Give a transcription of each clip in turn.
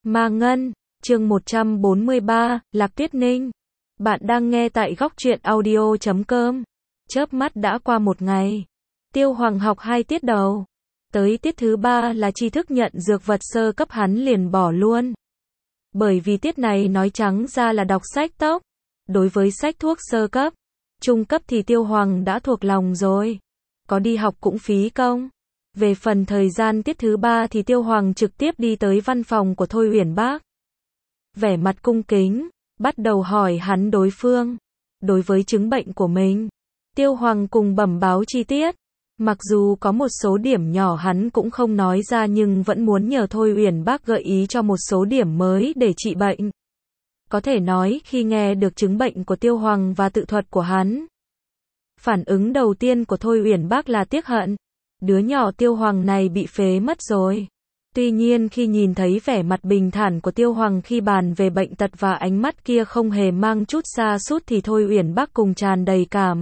Ma Ngân, chương 143, Lạc Tuyết Ninh. Bạn đang nghe tại góc truyện audio.com. Chớp mắt đã qua một ngày. Tiêu Hoàng học 2 tiết đầu. Tới tiết thứ 3 là tri thức nhận dược vật sơ cấp hắn liền bỏ luôn. Bởi vì tiết này nói trắng ra là đọc sách tốc. Đối với sách thuốc sơ cấp, trung cấp thì Tiêu Hoàng đã thuộc lòng rồi. Có đi học cũng phí công. Về phần thời gian tiết thứ 3 thì Tiêu Hoàng trực tiếp đi tới văn phòng của Thôi Uyển Bác. Vẻ mặt cung kính, bắt đầu hỏi hắn đối phương. Đối với chứng bệnh của mình, Tiêu Hoàng cùng bẩm báo chi tiết. Mặc dù có một số điểm nhỏ hắn cũng không nói ra nhưng vẫn muốn nhờ Thôi Uyển Bác gợi ý cho một số điểm mới để trị bệnh. Có thể nói khi nghe được chứng bệnh của Tiêu Hoàng và tự thuật của hắn, phản ứng đầu tiên của Thôi Uyển Bác là tiếc hận. Đứa nhỏ Tiêu Hoàng này bị phế mất rồi. Tuy nhiên khi nhìn thấy vẻ mặt bình thản của Tiêu Hoàng khi bàn về bệnh tật và ánh mắt kia không hề mang chút sa sút thì Thôi Uyển Bác cùng tràn đầy cảm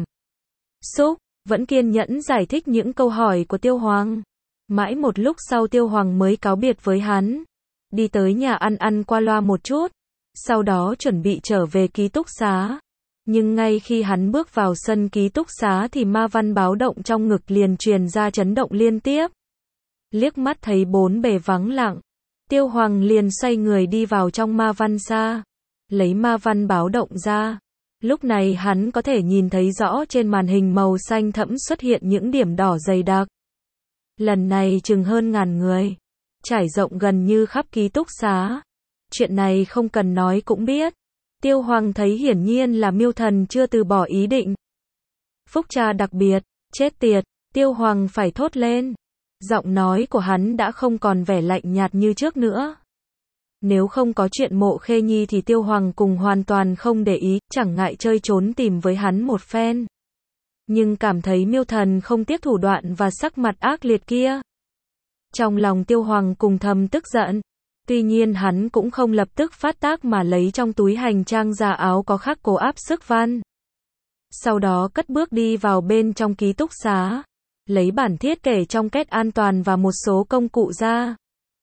xúc, vẫn kiên nhẫn giải thích những câu hỏi của Tiêu Hoàng. Mãi một lúc sau Tiêu Hoàng mới cáo biệt với hắn, đi tới nhà ăn qua loa một chút, sau đó chuẩn bị trở về ký túc xá. Nhưng ngay khi hắn bước vào sân ký túc xá thì ma văn báo động trong ngực liền truyền ra chấn động liên tiếp. Liếc mắt thấy bốn bề vắng lặng, Tiêu Hoàng liền xoay người đi vào trong ma văn xa, lấy ma văn báo động ra. Lúc này hắn có thể nhìn thấy rõ trên màn hình màu xanh thẫm xuất hiện những điểm đỏ dày đặc. Lần này chừng hơn 1000 người, trải rộng gần như khắp ký túc xá. Chuyện này không cần nói cũng biết. Tiêu Hoàng thấy hiển nhiên là Miêu Thần chưa từ bỏ ý định. Phúc trà đặc biệt, chết tiệt, Tiêu Hoàng phải thốt lên. Giọng nói của hắn đã không còn vẻ lạnh nhạt như trước nữa. Nếu không có chuyện Mộ Khê Nhi thì Tiêu Hoàng cùng hoàn toàn không để ý, chẳng ngại chơi trốn tìm với hắn một phen. Nhưng cảm thấy Miêu Thần không tiếc thủ đoạn và sắc mặt ác liệt kia. Trong lòng Tiêu Hoàng cùng thầm tức giận. Tuy nhiên hắn cũng không lập tức phát tác mà lấy trong túi hành trang ra áo có khắc cổ áp sức văn. Sau đó cất bước đi vào bên trong ký túc xá, lấy bản thiết kế trong két an toàn và một số công cụ ra.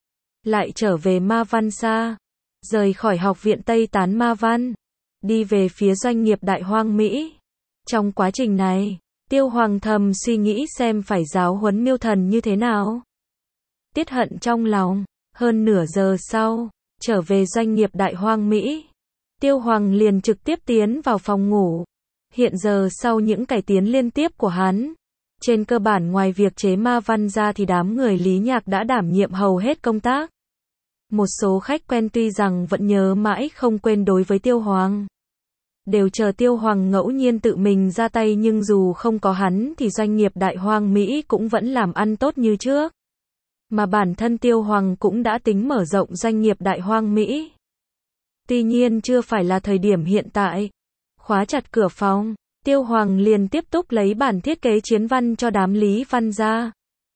Lại trở về ma văn xa, rời khỏi học viện Tây Tán Ma Văn, đi về phía doanh nghiệp Đại Hoang Mỹ. Trong quá trình này, Tiêu Hoàng thầm suy nghĩ xem phải giáo huấn Miêu Thần như thế nào. Tiết hận trong lòng. Hơn nửa giờ sau, trở về doanh nghiệp Đại Hoang Mỹ, Tiêu Hoàng liền trực tiếp tiến vào phòng ngủ. Hiện giờ sau những cải tiến liên tiếp của hắn, trên cơ bản ngoài việc chế ma văn ra thì đám người Lý Nhạc đã đảm nhiệm hầu hết công tác. Một số khách quen tuy rằng vẫn nhớ mãi không quên đối với Tiêu Hoàng, đều chờ Tiêu Hoàng ngẫu nhiên tự mình ra tay, nhưng dù không có hắn thì doanh nghiệp Đại Hoang Mỹ cũng vẫn làm ăn tốt như trước. Mà bản thân Tiêu Hoàng cũng đã tính mở rộng doanh nghiệp Đại Hoang Mỹ. Tuy nhiên chưa phải là thời điểm hiện tại. Khóa chặt cửa phòng, Tiêu Hoàng liền tiếp tục lấy bản thiết kế chiến văn cho đám Lý Văn ra.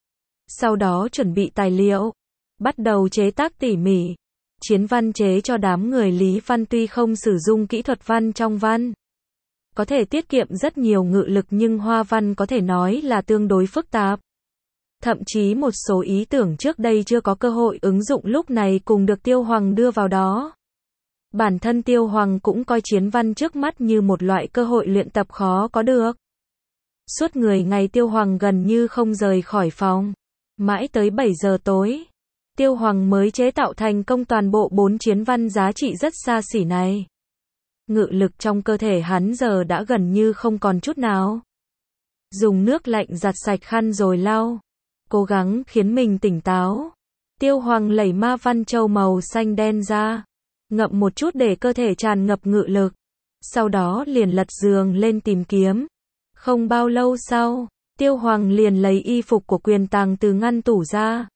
Sau đó chuẩn bị tài liệu, bắt đầu chế tác tỉ mỉ. Chiến văn chế cho đám người Lý Văn tuy không sử dụng kỹ thuật văn trong văn, có thể tiết kiệm rất nhiều ngự lực, nhưng hoa văn có thể nói là tương đối phức tạp. Thậm chí một số ý tưởng trước đây chưa có cơ hội ứng dụng lúc này cùng được Tiêu Hoàng đưa vào đó. Bản thân Tiêu Hoàng cũng coi chiến văn trước mắt như một loại cơ hội luyện tập khó có được. Suốt 10 ngày Tiêu Hoàng gần như không rời khỏi phòng. Mãi tới 7 giờ tối, Tiêu Hoàng mới chế tạo thành công toàn bộ 4 chiến văn giá trị rất xa xỉ này. Ngự lực trong cơ thể hắn giờ đã gần như không còn chút nào. Dùng nước lạnh giặt sạch khăn rồi lau. Cố gắng khiến mình tỉnh táo. Tiêu Hoàng lấy ma văn châu màu xanh đen ra, ngậm một chút để cơ thể tràn ngập ngự lực. Sau đó liền lật giường lên tìm kiếm. Không bao lâu sau, Tiêu Hoàng liền lấy y phục của Quyền Tàng từ ngăn tủ ra.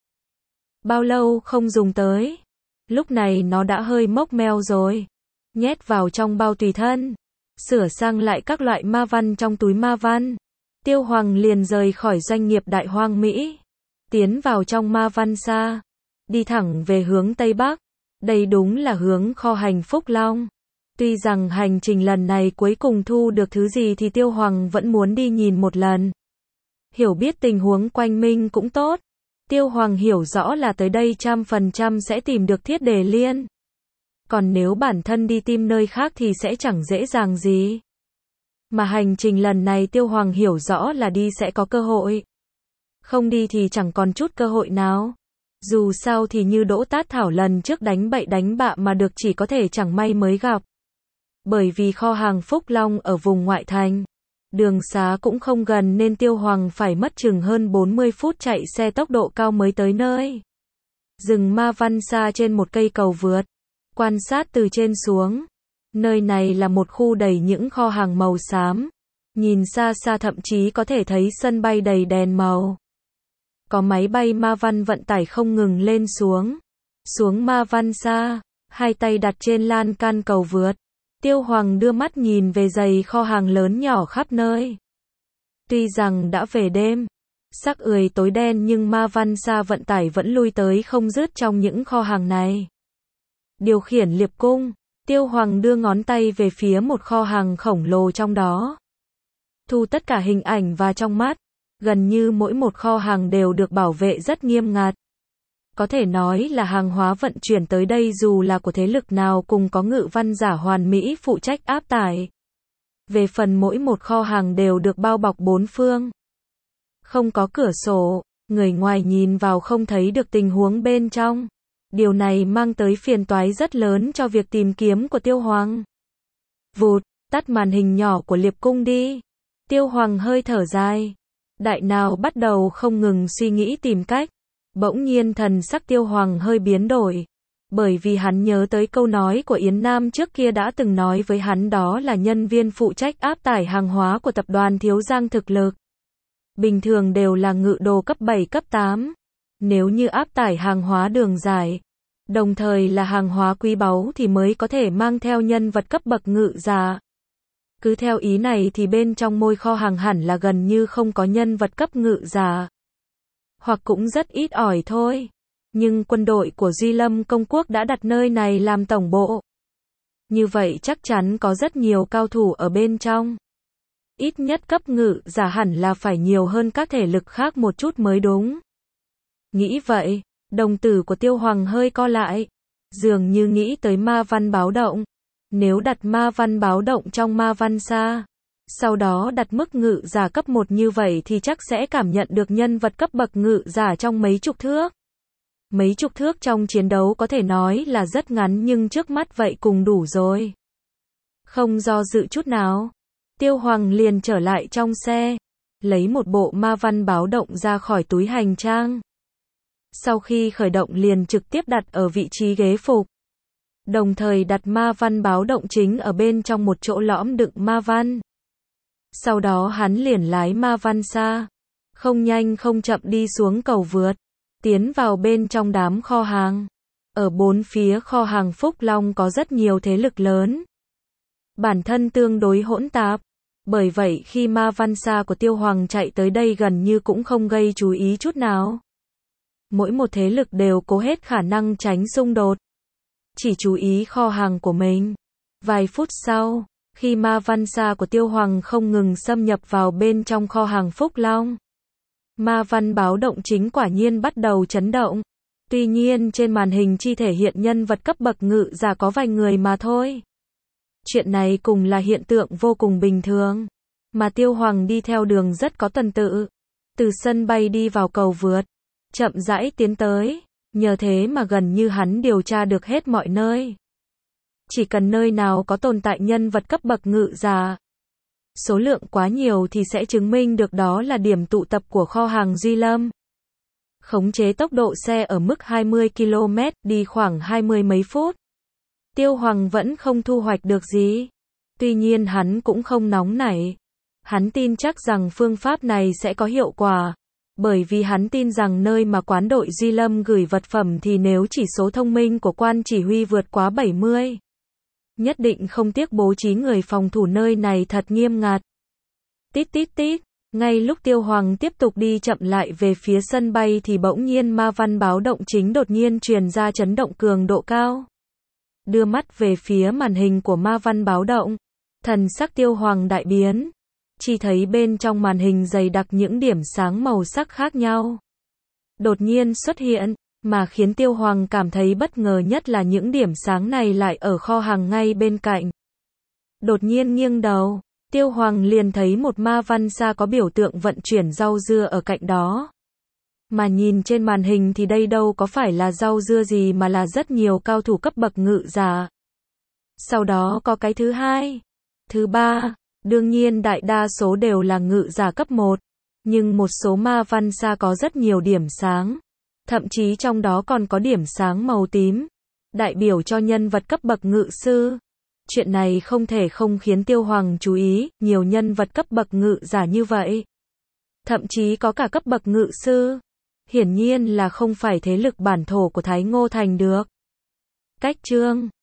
Bao lâu không dùng tới, lúc này nó đã hơi mốc meo rồi. Nhét vào trong bao tùy thân, sửa sang lại các loại ma văn trong túi ma văn. Tiêu Hoàng liền rời khỏi doanh nghiệp Đại Hoang Mỹ, tiến vào trong ma văn xa, đi thẳng về hướng Tây Bắc. Đây đúng là hướng kho hành Phúc Long. Tuy rằng hành trình lần này cuối cùng thu được thứ gì thì Tiêu Hoàng vẫn muốn đi nhìn một lần. Hiểu biết tình huống quanh mình cũng tốt. Tiêu Hoàng hiểu rõ là tới đây 100% sẽ tìm được Thiết Đề Liên. Còn nếu bản thân đi tìm nơi khác thì sẽ chẳng dễ dàng gì. Mà hành trình lần này Tiêu Hoàng hiểu rõ là đi sẽ có cơ hội. Không đi thì chẳng còn chút cơ hội nào. Dù sao thì như Đỗ Tát Thảo lần trước đánh bậy đánh bạ mà được chỉ có thể chẳng may mới gặp. Bởi vì kho hàng Phúc Long ở vùng ngoại thành. Đường xá cũng không gần nên Tiêu Hoàng phải mất chừng hơn 40 phút chạy xe tốc độ cao mới tới nơi. Dừng Ma Văn Sa trên một cây cầu vượt. Quan sát từ trên xuống. Nơi này là một khu đầy những kho hàng màu xám. Nhìn xa xa thậm chí có thể thấy sân bay đầy đèn màu. Có máy bay Ma Văn vận tải không ngừng lên xuống. Xuống Ma Văn Sa, hai tay đặt trên lan can cầu vượt. Tiêu Hoàng đưa mắt nhìn về dãy kho hàng lớn nhỏ khắp nơi. Tuy rằng đã về đêm, sắc ười tối đen nhưng Ma Văn Sa vận tải vẫn lui tới không dứt trong những kho hàng này. Điều khiển liệp cung, Tiêu Hoàng đưa ngón tay về phía một kho hàng khổng lồ trong đó. Thu tất cả hình ảnh vào trong mắt, gần như mỗi một kho hàng đều được bảo vệ rất nghiêm ngặt. Có thể nói là hàng hóa vận chuyển tới đây dù là của thế lực nào cùng có ngự văn giả hoàn mỹ phụ trách áp tải. Về phần mỗi một kho hàng đều được bao bọc bốn phương. Không có cửa sổ, người ngoài nhìn vào không thấy được tình huống bên trong. Điều này mang tới phiền toái rất lớn cho việc tìm kiếm của Tiêu Hoàng. Vụt, tắt màn hình nhỏ của liệp cung đi. Tiêu Hoàng hơi thở dài. Đại nào bắt đầu không ngừng suy nghĩ tìm cách. Bỗng nhiên thần sắc Tiêu Hoàng hơi biến đổi. Bởi vì hắn nhớ tới câu nói của Yến Nam trước kia đã từng nói với hắn, đó là nhân viên phụ trách áp tải hàng hóa của tập đoàn Thiếu Giang thực lực. Bình thường đều là ngự đồ cấp 7 cấp 8. Nếu như áp tải hàng hóa đường dài, đồng thời là hàng hóa quý báu thì mới có thể mang theo nhân vật cấp bậc ngự giả. Cứ theo ý này thì bên trong môi kho hàng hẳn là gần như không có nhân vật cấp ngự giả. Hoặc cũng rất ít ỏi thôi. Nhưng quân đội của Duy Lâm Công Quốc đã đặt nơi này làm tổng bộ. Như vậy chắc chắn có rất nhiều cao thủ ở bên trong. Ít nhất cấp ngự giả hẳn là phải nhiều hơn các thể lực khác một chút mới đúng. Nghĩ vậy, đồng tử của Tiêu Hoàng hơi co lại. Dường như nghĩ tới ma văn báo động. Nếu đặt ma văn báo động trong Ma Văn Sa, sau đó đặt mức ngự giả cấp 1 như vậy thì chắc sẽ cảm nhận được nhân vật cấp bậc ngự giả trong mấy chục thước. Mấy chục thước trong chiến đấu có thể nói là rất ngắn nhưng trước mắt vậy cùng đủ rồi. Không do dự chút nào, Tiêu Hoàng liền trở lại trong xe, lấy một bộ ma văn báo động ra khỏi túi hành trang. Sau khi khởi động liền trực tiếp đặt ở vị trí ghế phục. Đồng thời đặt ma văn báo động chính ở bên trong một chỗ lõm đựng ma văn. Sau đó hắn liền lái Ma Văn Sa, không nhanh không chậm đi xuống cầu vượt, tiến vào bên trong đám kho hàng. Ở bốn phía kho hàng Phúc Long có rất nhiều thế lực lớn. Bản thân tương đối hỗn tạp. Bởi vậy khi Ma Văn Sa của Tiêu Hoàng chạy tới đây gần như cũng không gây chú ý chút nào. Mỗi một thế lực đều cố hết khả năng tránh xung đột. Chỉ chú ý kho hàng của mình. Vài phút sau, khi Ma Văn Sa của Tiêu Hoàng không ngừng xâm nhập vào bên trong kho hàng Phúc Long, ma văn báo động chính quả nhiên bắt đầu chấn động. Tuy nhiên trên màn hình chỉ thể hiện nhân vật cấp bậc ngự giả có vài người mà thôi. Chuyện này cùng là hiện tượng vô cùng bình thường. Mà Tiêu Hoàng đi theo đường rất có tuần tự. Từ sân bay đi vào cầu vượt, chậm rãi tiến tới. Nhờ thế mà gần như hắn điều tra được hết mọi nơi. Chỉ cần nơi nào có tồn tại nhân vật cấp bậc ngự giả, số lượng quá nhiều thì sẽ chứng minh được đó là điểm tụ tập của kho hàng Duy Lâm. Khống chế tốc độ xe ở mức 20 km, đi khoảng 20 mấy phút. Tiêu Hoàng vẫn không thu hoạch được gì. Tuy nhiên hắn cũng không nóng nảy. Hắn tin chắc rằng phương pháp này sẽ có hiệu quả. Bởi vì hắn tin rằng nơi mà quán đội Duy Lâm gửi vật phẩm thì nếu chỉ số thông minh của quan chỉ huy vượt quá 70, nhất định không tiếc bố trí người phòng thủ nơi này thật nghiêm ngặt. Tít tít tít, ngay lúc Tiêu Hoàng tiếp tục đi chậm lại về phía sân bay thì bỗng nhiên ma văn báo động chính đột nhiên truyền ra chấn động cường độ cao. Đưa mắt về phía màn hình của ma văn báo động, thần sắc Tiêu Hoàng đại biến. Chỉ thấy bên trong màn hình dày đặc những điểm sáng màu sắc khác nhau. đột nhiên xuất hiện, mà khiến Tiêu Hoàng cảm thấy bất ngờ nhất là những điểm sáng này lại ở kho hàng ngay bên cạnh. Đột nhiên nghiêng đầu, Tiêu Hoàng liền thấy một ma văn xa có biểu tượng vận chuyển rau dưa ở cạnh đó. Mà nhìn trên màn hình thì đây đâu có phải là rau dưa gì mà là rất nhiều cao thủ cấp bậc ngự giả. Sau đó có cái thứ hai, thứ ba, đương nhiên đại đa số đều là ngự giả cấp 1, nhưng một số ma văn xa có rất nhiều điểm sáng, thậm chí trong đó còn có điểm sáng màu tím, đại biểu cho nhân vật cấp bậc ngự sư. Chuyện này không thể không khiến Tiêu Hoàng chú ý, nhiều nhân vật cấp bậc ngự giả như vậy. Thậm chí có cả cấp bậc ngự sư. Hiển nhiên là không phải thế lực bản thổ của Thái Ngô Thành được. Cách chương